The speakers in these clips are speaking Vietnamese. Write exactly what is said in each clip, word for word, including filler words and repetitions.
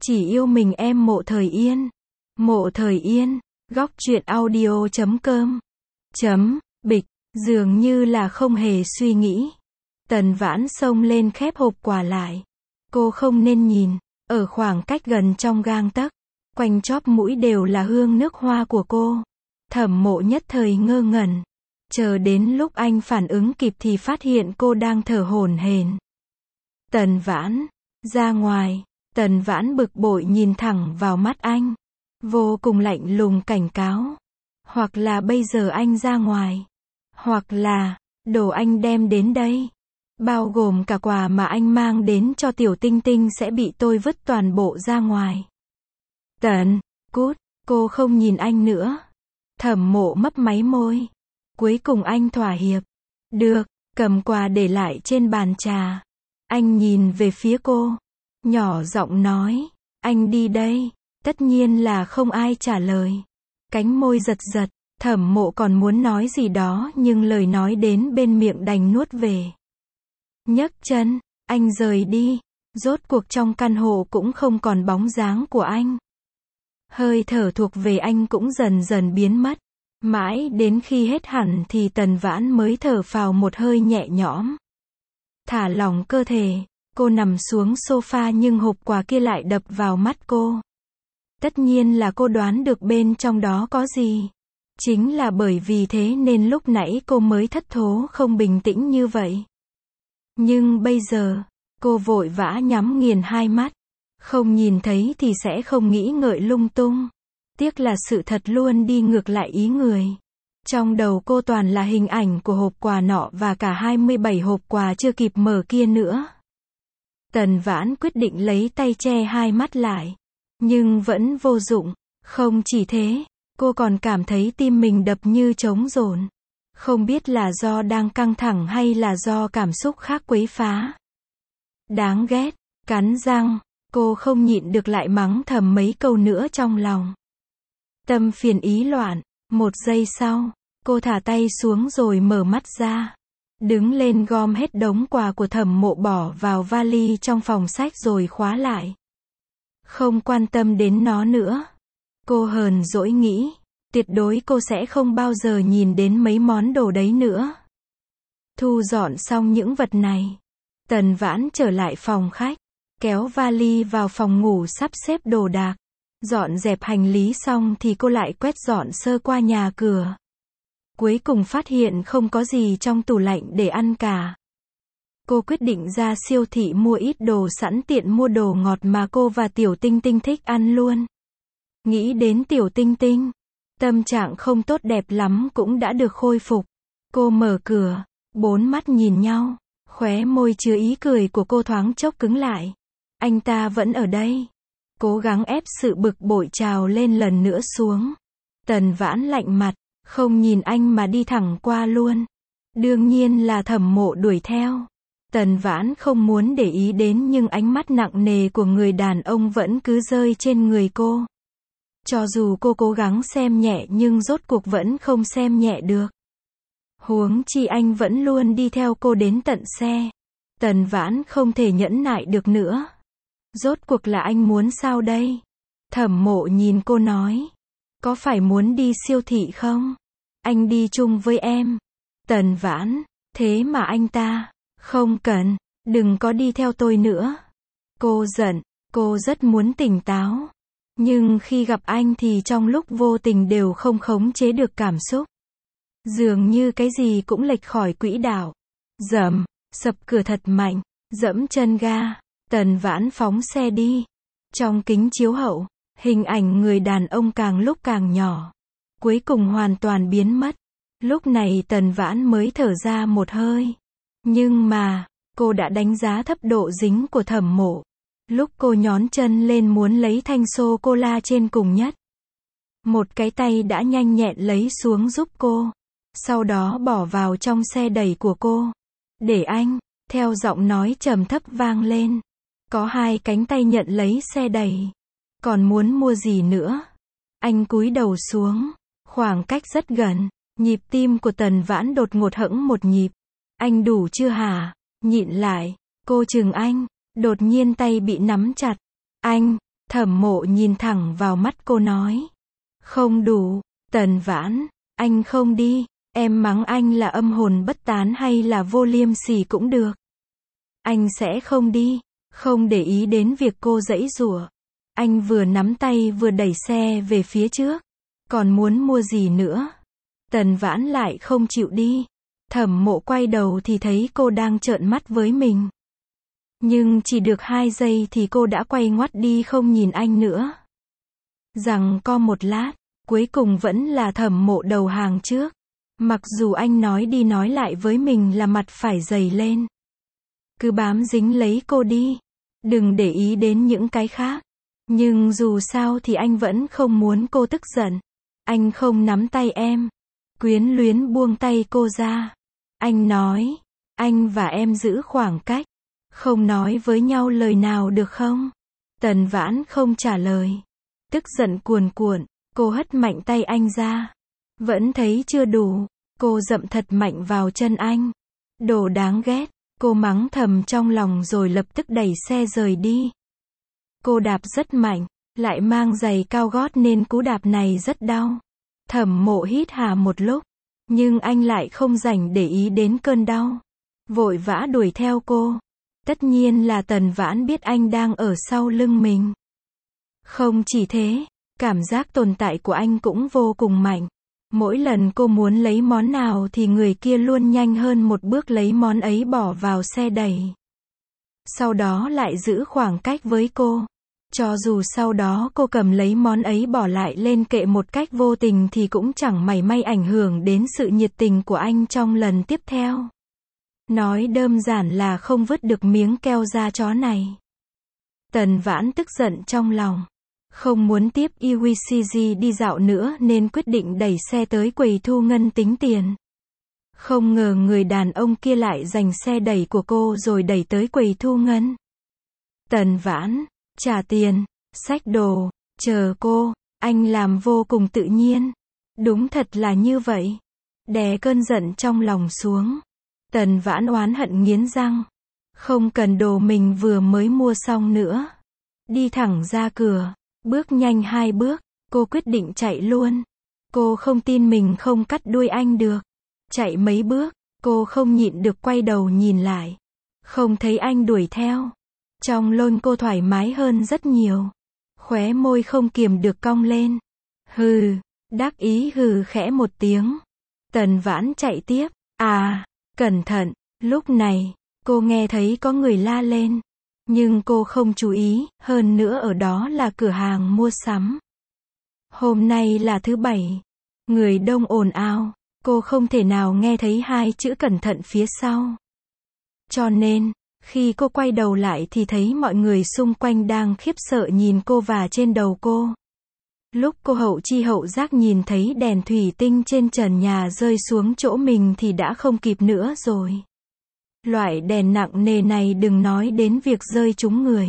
Chỉ yêu mình em Mộ Thời Yên. Mộ Thời Yên, góc truyện audio chấm com. Chấm, bịch, dường như là không hề suy nghĩ. Tần Vãn xông lên khép hộp quà lại. Cô không nên nhìn, ở khoảng cách gần trong gang tấc, quanh chóp mũi đều là hương nước hoa của cô. Thẩm Mộ nhất thời ngơ ngẩn. Chờ đến lúc anh phản ứng kịp thì phát hiện cô đang thở hổn hển. Tần Vãn, ra ngoài. Tần Vãn bực bội nhìn thẳng vào mắt anh. Vô cùng lạnh lùng cảnh cáo. Hoặc là bây giờ anh ra ngoài. Hoặc là, đồ anh đem đến đây, bao gồm cả quà mà anh mang đến cho Tiểu Tinh Tinh sẽ bị tôi vứt toàn bộ ra ngoài. Tần, cút, cô không nhìn anh nữa. Thẩm Mộ mấp máy môi. Cuối cùng anh thỏa hiệp. Được, cầm quà để lại trên bàn trà. Anh nhìn về phía cô. Nhỏ giọng nói, anh đi đây. Tất nhiên là không ai trả lời. Cánh môi giật giật, Thẩm Mộ còn muốn nói gì đó nhưng lời nói đến bên miệng đành nuốt về. Nhấc chân, anh rời đi. Rốt cuộc trong căn hộ cũng không còn bóng dáng của anh. Hơi thở thuộc về anh cũng dần dần biến mất. Mãi đến khi hết hẳn thì Tần Vãn mới thở phào một hơi nhẹ nhõm. Thả lỏng cơ thể, cô nằm xuống sofa nhưng hộp quà kia lại đập vào mắt cô. Tất nhiên là cô đoán được bên trong đó có gì. Chính là bởi vì thế nên lúc nãy cô mới thất thố không bình tĩnh như vậy. Nhưng bây giờ, cô vội vã nhắm nghiền hai mắt. Không nhìn thấy thì sẽ không nghĩ ngợi lung tung. Tiếc là sự thật luôn đi ngược lại ý người. Trong đầu cô toàn là hình ảnh của hộp quà nọ và cả hai mươi bảy hộp quà chưa kịp mở kia nữa. Tần Vãn quyết định lấy tay che hai mắt lại. Nhưng vẫn vô dụng. Không chỉ thế, cô còn cảm thấy tim mình đập như trống rỗng. Không biết là do đang căng thẳng hay là do cảm xúc khác quấy phá. Đáng ghét, cắn răng, cô không nhịn được lại mắng thầm mấy câu nữa trong lòng. Tâm phiền ý loạn, một giây sau, cô thả tay xuống rồi mở mắt ra. Đứng lên gom hết đống quà của Thẩm Mộ bỏ vào vali trong phòng sách rồi khóa lại. Không quan tâm đến nó nữa. Cô hờn dỗi nghĩ, tuyệt đối cô sẽ không bao giờ nhìn đến mấy món đồ đấy nữa. Thu dọn xong những vật này, Tần Vãn trở lại phòng khách, kéo vali vào phòng ngủ sắp xếp đồ đạc. Dọn dẹp hành lý xong thì cô lại quét dọn sơ qua nhà cửa. Cuối cùng phát hiện không có gì trong tủ lạnh để ăn cả. Cô quyết định ra siêu thị mua ít đồ sẵn tiện mua đồ ngọt mà cô và Tiểu Tinh Tinh thích ăn luôn. Nghĩ đến Tiểu Tinh Tinh, tâm trạng không tốt đẹp lắm cũng đã được khôi phục. Cô mở cửa, bốn mắt nhìn nhau, khóe môi chứa ý cười của cô thoáng chốc cứng lại. Anh ta vẫn ở đây. Cố gắng ép sự bực bội trào lên lần nữa xuống. Tần Vãn lạnh mặt, không nhìn anh mà đi thẳng qua luôn. Đương nhiên là Thẩm Mộ đuổi theo. Tần Vãn không muốn để ý đến nhưng ánh mắt nặng nề của người đàn ông vẫn cứ rơi trên người cô. Cho dù cô cố gắng xem nhẹ nhưng rốt cuộc vẫn không xem nhẹ được. Huống chi anh vẫn luôn đi theo cô đến tận xe. Tần Vãn không thể nhẫn nại được nữa. Rốt cuộc là anh muốn sao đây? Thẩm Mộ nhìn cô nói. Có phải muốn đi siêu thị không? Anh đi chung với em. Tần Vãn, thế mà anh ta, không cần, đừng có đi theo tôi nữa. Cô giận, cô rất muốn tỉnh táo. Nhưng khi gặp anh thì trong lúc vô tình đều không khống chế được cảm xúc. Dường như cái gì cũng lệch khỏi quỹ đạo. Dầm, sập cửa thật mạnh, dẫm chân ga. Tần Vãn phóng xe đi. Trong kính chiếu hậu, hình ảnh người đàn ông càng lúc càng nhỏ. Cuối cùng hoàn toàn biến mất. Lúc này Tần Vãn mới thở ra một hơi. Nhưng mà, cô đã đánh giá thấp độ dính của Thẩm Mộ. Lúc cô nhón chân lên muốn lấy thanh sô-cô-la trên cùng nhất. Một cái tay đã nhanh nhẹn lấy xuống giúp cô. Sau đó bỏ vào trong xe đẩy của cô. Để anh, theo giọng nói trầm thấp vang lên. Có hai cánh tay nhận lấy xe đẩy. Còn muốn mua gì nữa? Anh cúi đầu xuống. Khoảng cách rất gần. Nhịp tim của Tần Vãn đột ngột hẫng một nhịp. Anh đủ chưa hả? Nhịn lại. Cô chừng anh. Đột nhiên tay bị nắm chặt. Anh, Thẩm Mộ nhìn thẳng vào mắt cô nói. Không đủ, Tần Vãn, anh không đi, em mắng anh là âm hồn bất tán hay là vô liêm sỉ cũng được. Anh sẽ không đi, không để ý đến việc cô giãy giụa. Anh vừa nắm tay vừa đẩy xe về phía trước. Còn muốn mua gì nữa? Tần Vãn lại không chịu đi. Thẩm Mộ quay đầu thì thấy cô đang trợn mắt với mình. Nhưng chỉ được hai giây thì cô đã quay ngoắt đi không nhìn anh nữa. Rằng co một lát, cuối cùng vẫn là Thẩm Mộ đầu hàng trước. Mặc dù anh nói đi nói lại với mình là mặt phải dày lên. Cứ bám dính lấy cô đi. Đừng để ý đến những cái khác. Nhưng dù sao thì anh vẫn không muốn cô tức giận. Anh không nắm tay em. Quyến luyến buông tay cô ra. Anh nói, anh và em giữ khoảng cách. Không nói với nhau lời nào được không? Tần Vãn không trả lời. Tức giận cuồn cuộn, cô hất mạnh tay anh ra. Vẫn thấy chưa đủ, cô dậm thật mạnh vào chân anh. Đồ đáng ghét, cô mắng thầm trong lòng rồi lập tức đẩy xe rời đi. Cô đạp rất mạnh, lại mang giày cao gót nên cú đạp này rất đau. Thẩm Mộ hít hà một lúc, nhưng anh lại không rảnh để ý đến cơn đau. Vội vã đuổi theo cô. Tất nhiên là Tần Vãn biết anh đang ở sau lưng mình. Không chỉ thế, cảm giác tồn tại của anh cũng vô cùng mạnh. Mỗi lần cô muốn lấy món nào thì người kia luôn nhanh hơn một bước lấy món ấy bỏ vào xe đẩy. Sau đó lại giữ khoảng cách với cô. Cho dù sau đó cô cầm lấy món ấy bỏ lại lên kệ một cách vô tình thì cũng chẳng mảy may ảnh hưởng đến sự nhiệt tình của anh trong lần tiếp theo. Nói đơn giản là không vứt được miếng keo da chó này. Tần Vãn tức giận trong lòng. Không muốn tiếp i vê xê giê đi dạo nữa nên quyết định đẩy xe tới quầy thu ngân tính tiền. Không ngờ người đàn ông kia lại giành xe đẩy của cô rồi đẩy tới quầy thu ngân. Tần Vãn, trả tiền, xách đồ, chờ cô, anh làm vô cùng tự nhiên. Đúng thật là như vậy. Đè cơn giận trong lòng xuống. Tần Vãn oán hận nghiến răng. Không cần đồ mình vừa mới mua xong nữa. Đi thẳng ra cửa, bước nhanh hai bước, cô quyết định chạy luôn. Cô không tin mình không cắt đuôi anh được. Chạy mấy bước, cô không nhịn được quay đầu nhìn lại. Không thấy anh đuổi theo. Trong lôn cô thoải mái hơn rất nhiều. Khóe môi không kiềm được cong lên. Hừ, đắc ý hừ khẽ một tiếng. Tần Vãn chạy tiếp. À, cẩn thận. Lúc này, cô nghe thấy có người la lên. Nhưng cô không chú ý, hơn nữa ở đó là cửa hàng mua sắm. Hôm nay là thứ bảy. Người đông ồn ào, cô không thể nào nghe thấy hai chữ cẩn thận phía sau. Cho nên, khi cô quay đầu lại thì thấy mọi người xung quanh đang khiếp sợ nhìn cô và trên đầu cô. Lúc cô hậu chi hậu giác nhìn thấy đèn thủy tinh trên trần nhà rơi xuống chỗ mình thì đã không kịp nữa rồi. Loại đèn nặng nề này đừng nói đến việc rơi trúng người.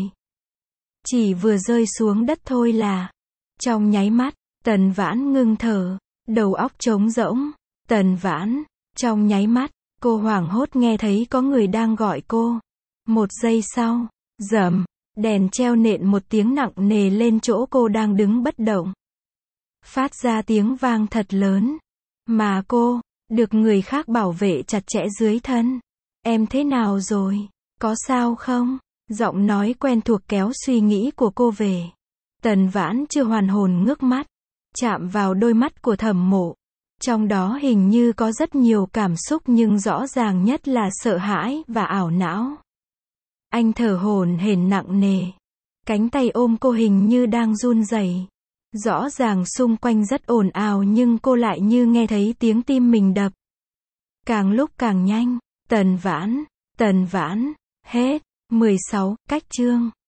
Chỉ vừa rơi xuống đất thôi là, trong nháy mắt, Tần Vãn ngưng thở, đầu óc trống rỗng. Tần Vãn, trong nháy mắt, cô hoảng hốt nghe thấy có người đang gọi cô. Một giây sau, rầm, đèn treo nện một tiếng nặng nề lên chỗ cô đang đứng bất động. Phát ra tiếng vang thật lớn. Mà cô, được người khác bảo vệ chặt chẽ dưới thân. Em thế nào rồi? Có sao không? Giọng nói quen thuộc kéo suy nghĩ của cô về. Tần Vãn chưa hoàn hồn ngước mắt. Chạm vào đôi mắt của Thẩm Mộ. Trong đó hình như có rất nhiều cảm xúc nhưng rõ ràng nhất là sợ hãi và ảo não. Anh thở hổn hển nặng nề. Cánh tay ôm cô hình như đang run rẩy. Rõ ràng xung quanh rất ồn ào nhưng cô lại như nghe thấy tiếng tim mình đập. Càng lúc càng nhanh. Tần Vãn, Tần Vãn, hết. mười sáu, cách chương.